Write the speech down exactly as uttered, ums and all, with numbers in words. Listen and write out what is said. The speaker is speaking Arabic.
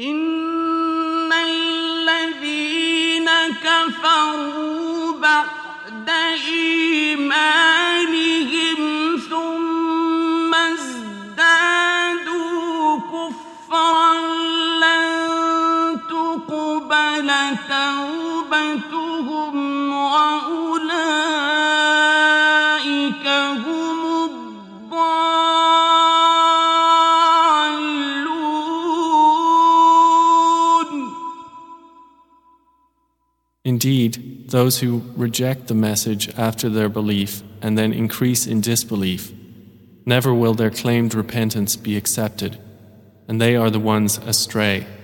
إن الذين كفروا بعد إيمانهم ثم ازدادوا كفرا لن تقبل توبتهم وأولئك هم الضالون. Indeed, those who reject the message after their belief and then increase in disbelief, never will their claimed repentance be accepted, and they are the ones astray.